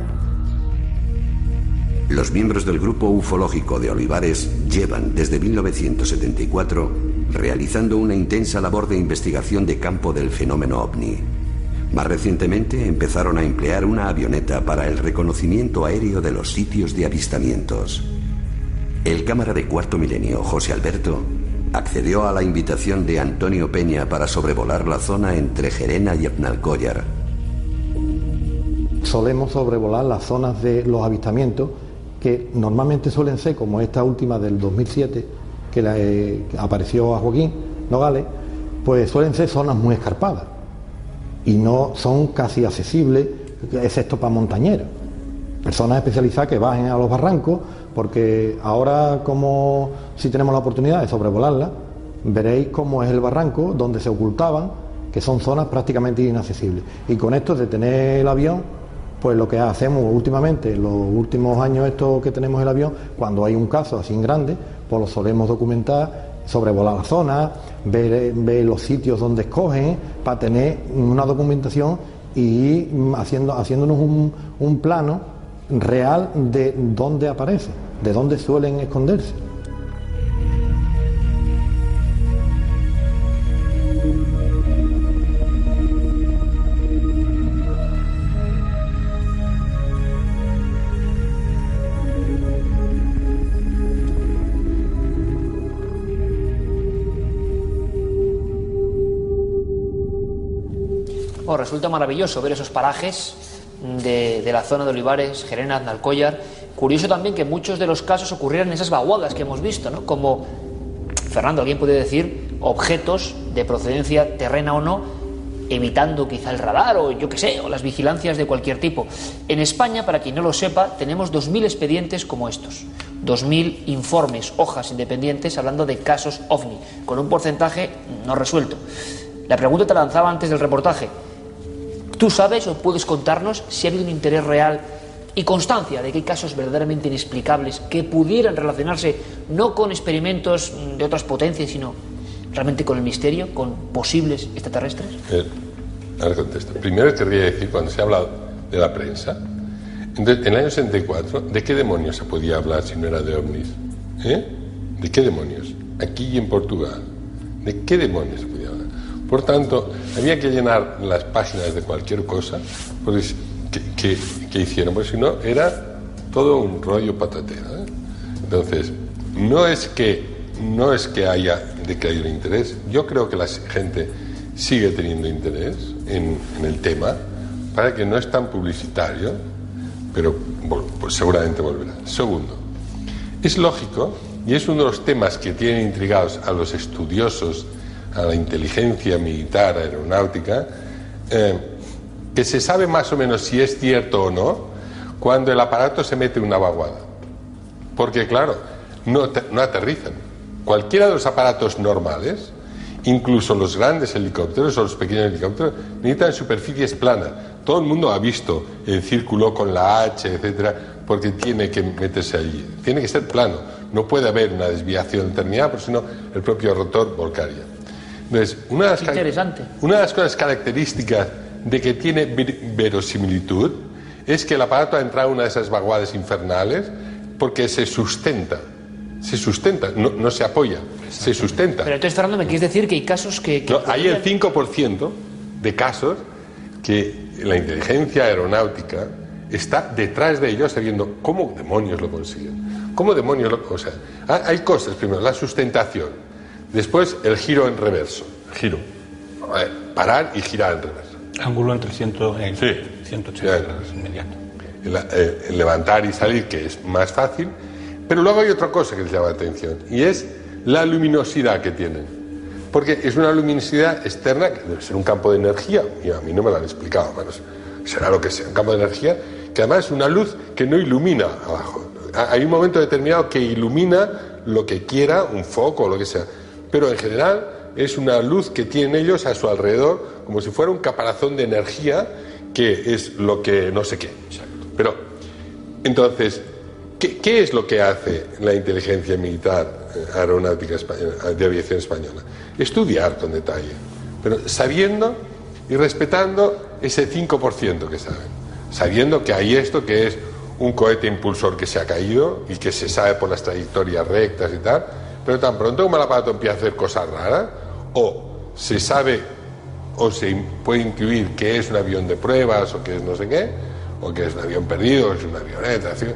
Los miembros del grupo ufológico de Olivares llevan desde mil novecientos setenta y cuatro realizando una intensa labor de investigación de campo del fenómeno ovni. Más recientemente empezaron a emplear una avioneta para el reconocimiento aéreo de los sitios de avistamientos. El cámara de Cuarto Milenio, José Alberto, accedió a la invitación de Antonio Peña para sobrevolar la zona entre Gerena y Aznalcóllar. Solemos sobrevolar las zonas de los avistamientos, que normalmente suelen ser, como esta última del dos mil siete, que, la, eh, que apareció a Joaquín Nogales, pues suelen ser zonas muy escarpadas y no son casi accesibles, excepto para montañeros, personas especializadas que bajen a los barrancos, porque ahora, como si tenemos la oportunidad de sobrevolarla, veréis cómo es el barranco donde se ocultaban, que son zonas prácticamente inaccesibles. Y con esto de tener el avión, pues lo que hacemos últimamente, en los últimos años estos que tenemos el avión, cuando hay un caso así grande, pues lo solemos documentar, sobrevolar la zona, ver, ver los sitios donde escogen, para tener una documentación y haciendo, haciéndonos un, un plano real de dónde aparece, de dónde suelen esconderse. Bueno, resulta maravilloso ver esos parajes de, de la zona de Olivares, Gerena, Aznalcóllar. Curioso también que muchos de los casos ocurrieran en esas vaguadas que hemos visto, ¿no? Como, Fernando, alguien puede decir, objetos de procedencia terrena o no, evitando quizá el radar o yo qué sé, o las vigilancias de cualquier tipo. En España, para quien no lo sepa, tenemos dos mil expedientes como estos, dos mil informes, hojas independientes hablando de casos ovni, con un porcentaje no resuelto. La pregunta te la lanzaba antes del reportaje. ¿Tú sabes o puedes contarnos si ha habido un interés real y constancia de que hay casos verdaderamente inexplicables que pudieran relacionarse no con experimentos de otras potencias, sino realmente con el misterio, con posibles extraterrestres? Eh, ahora contesto. Primero querría decir, cuando se ha hablado de la prensa, entonces, en el año sesenta y cuatro, ¿de qué demonios se podía hablar si no era de ovnis? ¿Eh? ¿De qué demonios? Aquí y en Portugal. ¿De qué demonios se podía hablar? Por tanto, había que llenar las páginas de cualquier cosa pues, que, que, que hicieron, porque si no, era todo un rollo patatero, ¿eh? Entonces, no es que, no es que haya decaído el interés, yo creo que la gente sigue teniendo interés en, en el tema, para que no es tan publicitario, pero pues seguramente volverá. Segundo, es lógico, y es uno de los temas que tienen intrigados a los estudiosos, a la inteligencia militar, aeronáutica, eh, que se sabe más o menos si es cierto o no cuando el aparato se mete en una vaguada. Porque claro, no, no aterrizan. Cualquiera de los aparatos normales, incluso los grandes helicópteros o los pequeños helicópteros, necesitan superficies planas. Todo el mundo ha visto el círculo con la H, etcétera, porque tiene que meterse allí. Tiene que ser plano. No puede haber una desviación determinada, porque si no, el propio rotor volcaría. Entonces, una de, las interesante. una de las cosas características de que tiene verosimilitud es que el aparato ha entrado en una de esas vaguadas infernales porque se sustenta. Se sustenta, no, no se apoya, se sustenta. Pero entonces, Fernando, ¿me quieres decir que hay casos que...? que no, hay el cinco por ciento de casos que la inteligencia aeronáutica está detrás de ellos sabiendo cómo demonios lo consiguen. ¿Cómo demonios lo...? O sea, hay cosas, primero, la sustentación. Después, el giro en reverso. Giro. A ver, parar y girar en reverso. Ángulo entre ciento, eh, sí. ciento ochenta grados inmediato. El, eh, el levantar y salir, que es más fácil. Pero luego hay otra cosa que les llama la atención, y es la luminosidad que tienen. Porque es una luminosidad externa, que debe ser un campo de energía, y a mí no me lo han explicado, bueno, será lo que sea, un campo de energía, que además es una luz que no ilumina abajo. Hay un momento determinado que ilumina lo que quiera, un foco o lo que sea. Pero en general es una luz que tienen ellos a su alrededor, como si fuera un caparazón de energía, que es lo que no sé qué. Pero, entonces, ¿qué, qué es lo que hace la inteligencia militar aeronáutica española, de aviación española? Estudiar con detalle, pero sabiendo y respetando ese cinco por ciento que saben. Sabiendo que hay esto que es un cohete impulsor que se ha caído y que se sabe por las trayectorias rectas y tal. Pero tan pronto como el aparato empieza a hacer cosas raras, o se sabe o se puede intuir que es un avión de pruebas o que es no sé qué, o que es un avión perdido, o que es una avioneta, así,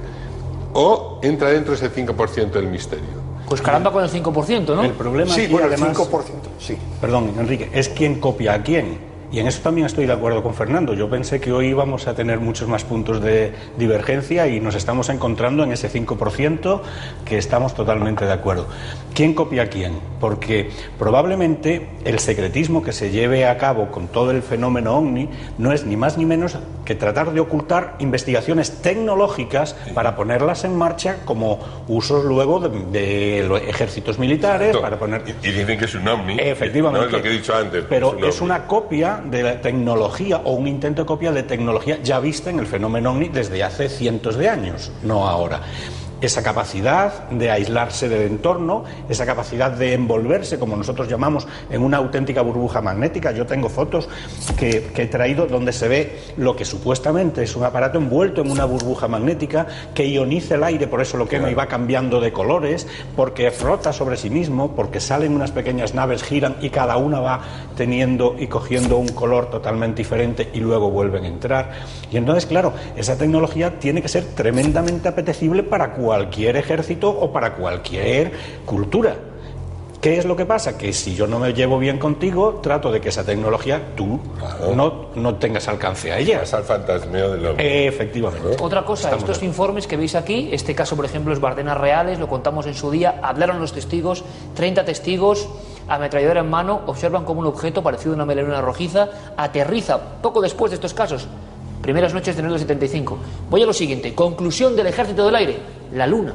o entra dentro ese cinco por ciento del misterio. Pues caramba con el cinco por ciento, ¿no? El problema sí, aquí, con el además, cinco por ciento, sí. Perdón, Enrique, es quién copia a quién. Y en eso también estoy de acuerdo con Fernando. Yo pensé que hoy íbamos a tener muchos más puntos de divergencia y nos estamos encontrando en ese cinco por ciento que estamos totalmente de acuerdo. ¿Quién copia a quién? Porque probablemente el secretismo que se lleve a cabo con todo el fenómeno OVNI no es ni más ni menos que tratar de ocultar investigaciones tecnológicas para ponerlas en marcha como usos luego de, de los ejércitos militares. Exacto. Para poner... Y, y dicen que es un OVNI. Efectivamente. No es lo que he dicho antes. Pero es, un es una copia de la tecnología o un intento de copia de tecnología ya vista en el fenómeno OVNI desde hace cientos de años, no ahora. Esa capacidad de aislarse del entorno, esa capacidad de envolverse, como nosotros llamamos, en una auténtica burbuja magnética. Yo tengo fotos que, que he traído donde se ve lo que supuestamente es un aparato envuelto en una burbuja magnética que ioniza el aire, por eso lo quema y va cambiando de colores, porque flota sobre sí mismo, porque salen unas pequeñas naves, giran y cada una va teniendo y cogiendo un color totalmente diferente y luego vuelven a entrar. Y entonces, claro, esa tecnología tiene que ser tremendamente apetecible para cualquier cualquier ejército o para cualquier cultura. ¿Qué es lo que pasa? Que si yo no me llevo bien contigo, trato de que esa tecnología tú claro. no, no tengas alcance a ella. Es al fantasmeo del hombre. Eh, efectivamente. Otra cosa, Estamos estos de... informes que veis aquí, este caso por ejemplo es Bardenas Reales, lo contamos en su día, hablaron los testigos, treinta testigos, ametralladora en mano, observan como un objeto parecido a una melena rojiza, aterriza poco después de estos casos. Primeras noches de enero del setenta y cinco. Voy a lo siguiente. Conclusión del Ejército del Aire. La Luna.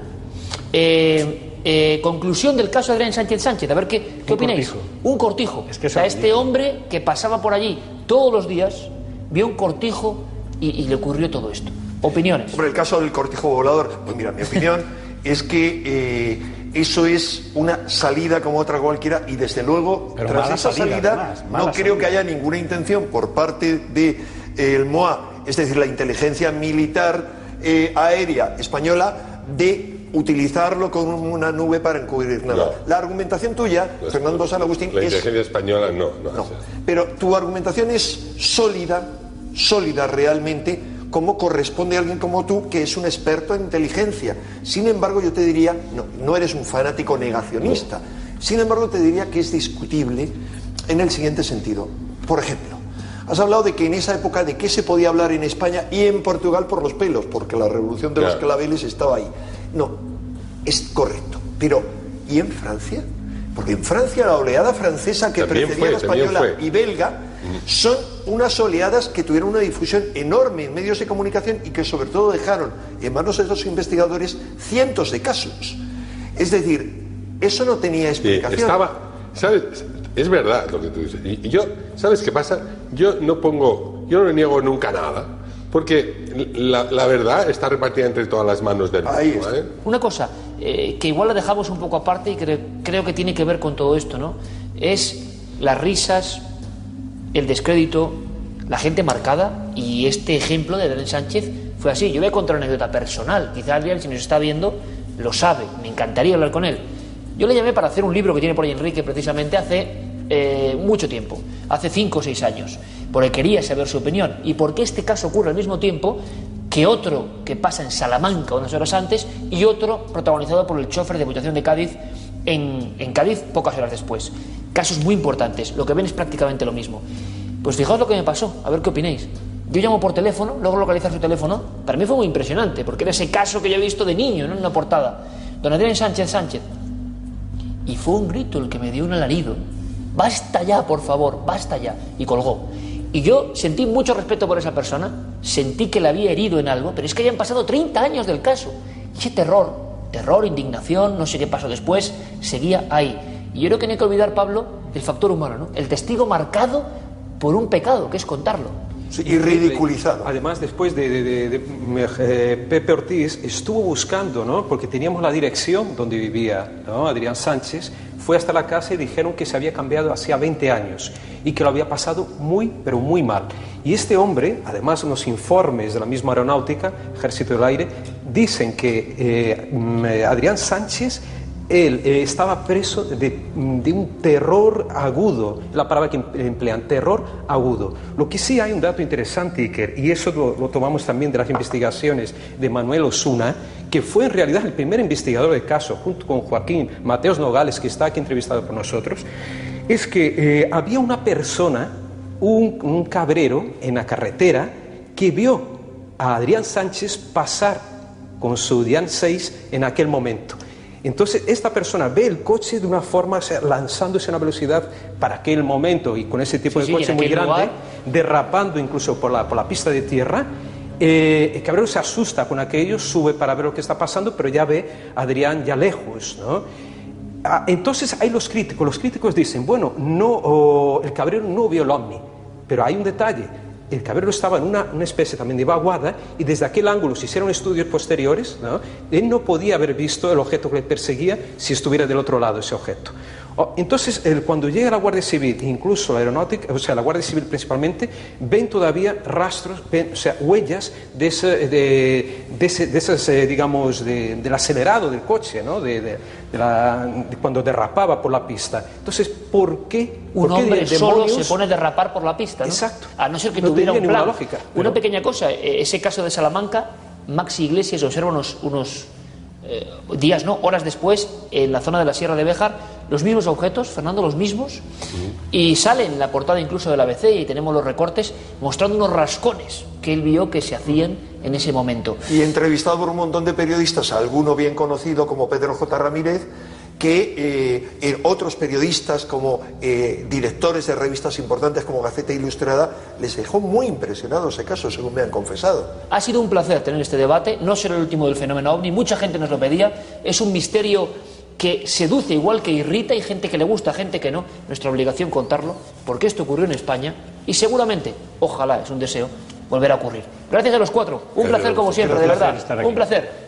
Eh, eh, conclusión del caso de Adrián Sánchez Sánchez. A ver qué, qué opináis. Cortijo. Un cortijo. Es que o sea, este hombre que pasaba por allí todos los días vio un cortijo y, y le ocurrió todo esto. Opiniones. Sobre el caso del cortijo volador, pues mira, mi opinión es que eh, eso es una salida como otra cualquiera y desde luego Pero tras esa salida, salida además, no creo salida. que haya ninguna intención por parte de eh, el M O A, es decir, la inteligencia militar eh, aérea española, de utilizarlo como una nube para encubrir nada. No. La argumentación tuya, No, Fernando San Agustín, la es... inteligencia española no, no, No, es eso. pero tu argumentación es sólida, sólida realmente, como corresponde a alguien como tú, que es un experto en inteligencia. Sin embargo, yo te diría, no, no eres un fanático negacionista. Sin embargo, te diría que es discutible en el siguiente sentido. Por ejemplo, has hablado de que en esa época de qué se podía hablar en España y en Portugal por los pelos, porque la revolución de claro. los claveles estaba ahí. No, es correcto. Pero, ¿y en Francia? Porque en Francia la oleada francesa que También precedía a la fue, también española fue. y belga son unas oleadas que tuvieron una difusión enorme en medios de comunicación y que sobre todo dejaron en manos de los investigadores cientos de casos. Es decir, eso no tenía explicación. Sí, estaba, ¿sabes? Es verdad lo que tú dices. Y, y yo, ¿sabes qué pasa? Yo no pongo, yo no niego nunca nada, porque la, la verdad está repartida entre todas las manos del mundo. ¿eh? Una cosa, eh, que igual la dejamos un poco aparte y cre creo que tiene que ver con todo esto, ¿no? Es las risas, el descrédito, la gente marcada, y este ejemplo de Adrián Sánchez fue así. Yo voy a contar una anécdota personal, quizá Adrián, si nos está viendo, lo sabe, me encantaría hablar con él. Yo le llamé para hacer un libro que tiene por ahí Enrique precisamente hace eh, mucho tiempo, hace cinco o seis años, porque quería saber su opinión y por qué este caso ocurre al mismo tiempo que otro que pasa en Salamanca unas horas antes y otro protagonizado por el chofer de Deputación de Cádiz en, en Cádiz pocas horas después. Casos muy importantes, lo que ven es prácticamente lo mismo. Pues fijaos lo que me pasó, a ver qué opináis. Yo llamo por teléfono, luego localizar su teléfono, para mí fue muy impresionante, porque era ese caso que yo he visto de niño, ¿no? En una portada. Don Adrián Sánchez Sánchez. Y fue un grito el que me dio un alarido. Basta ya, por favor, basta ya. Y colgó. Y yo sentí mucho respeto por esa persona, sentí que la había herido en algo, pero es que ya han pasado treinta años del caso. Y ese terror, terror, indignación, no sé qué pasó después, seguía ahí. Y yo creo que no hay que olvidar, Pablo, el factor humano, ¿no? El testigo marcado por un pecado, que es contarlo. Sí, y ridiculizado. Además, después de, de, de, de eh, Pepe Ortiz estuvo buscando, ¿no? Porque teníamos la dirección donde vivía, ¿no? Adrián Sánchez, fue hasta la casa y dijeron que se había cambiado hacía veinte años y que lo había pasado muy, pero muy mal. Y este hombre, además, unos informes de la misma aeronáutica, Ejército del Aire, dicen que eh, Adrián Sánchez él eh, estaba preso de, de un terror agudo, la palabra que emplean, terror agudo. Lo que sí hay un dato interesante, Iker, y eso lo, lo tomamos también de las investigaciones de Manuel Osuna, que fue en realidad el primer investigador del caso, junto con Joaquín Mateos Nogales, que está aquí entrevistado por nosotros, es que eh, había una persona un, un cabrero en la carretera que vio a Adrián Sánchez pasar con su Dian seis en aquel momento. Entonces esta persona ve el coche de una forma, o sea, lanzándose a una velocidad para aquel momento y con ese tipo sí, de sí, coche muy grande, lugar, derrapando incluso por la, por la pista de tierra. Eh, el cabrero se asusta con aquello, sube para ver lo que está pasando, pero ya ve a Adrián ya lejos, ¿no? Ah, entonces hay los críticos, los críticos dicen, bueno, no, oh, el cabrero no vio el ovni, pero hay un detalle. El cabrero estaba en una, una especie también de vaguada y desde aquel ángulo, si hicieron estudios posteriores, ¿no?, él no podía haber visto el objeto que le perseguía si estuviera del otro lado ese objeto. Oh, entonces, el, cuando llega la Guardia Civil, incluso la aeronáutica, o sea, la Guardia Civil principalmente, ven todavía rastros, ven, o sea, huellas de, ese, de, de, ese, de esas, eh, digamos, de, del acelerado del coche, ¿no?, de, de, de, la, de cuando derrapaba por la pista. Entonces, ¿por qué? Un ¿por qué hombre de, solo se pone a derrapar por la pista, ¿no? Exacto. A no ser que No tuviera un tenía plan. ninguna lógica, pero... Una pequeña cosa, ese caso de Salamanca, Maxi Iglesias observa unos, unos eh, días, no, horas después, en la zona de la Sierra de Béjar, los mismos objetos, Fernando, los mismos, sí. Y sale en la portada incluso del A B C y tenemos los recortes mostrando unos rascones que él vio que se hacían en ese momento. Y entrevistado por un montón de periodistas, alguno bien conocido como Pedro J. Ramírez, que eh, eh, otros periodistas como eh, directores de revistas importantes como Gaceta Ilustrada les dejó muy impresionado ese caso, según me han confesado. Ha sido un placer tener este debate, no será el último del fenómeno OVNI, mucha gente nos lo pedía, es un misterio que seduce igual que irrita, hay gente que le gusta, gente que no, nuestra obligación contarlo, porque esto ocurrió en España y seguramente, ojalá, es un deseo, volver a ocurrir. Gracias a los cuatro, un placer como siempre, de verdad, un placer.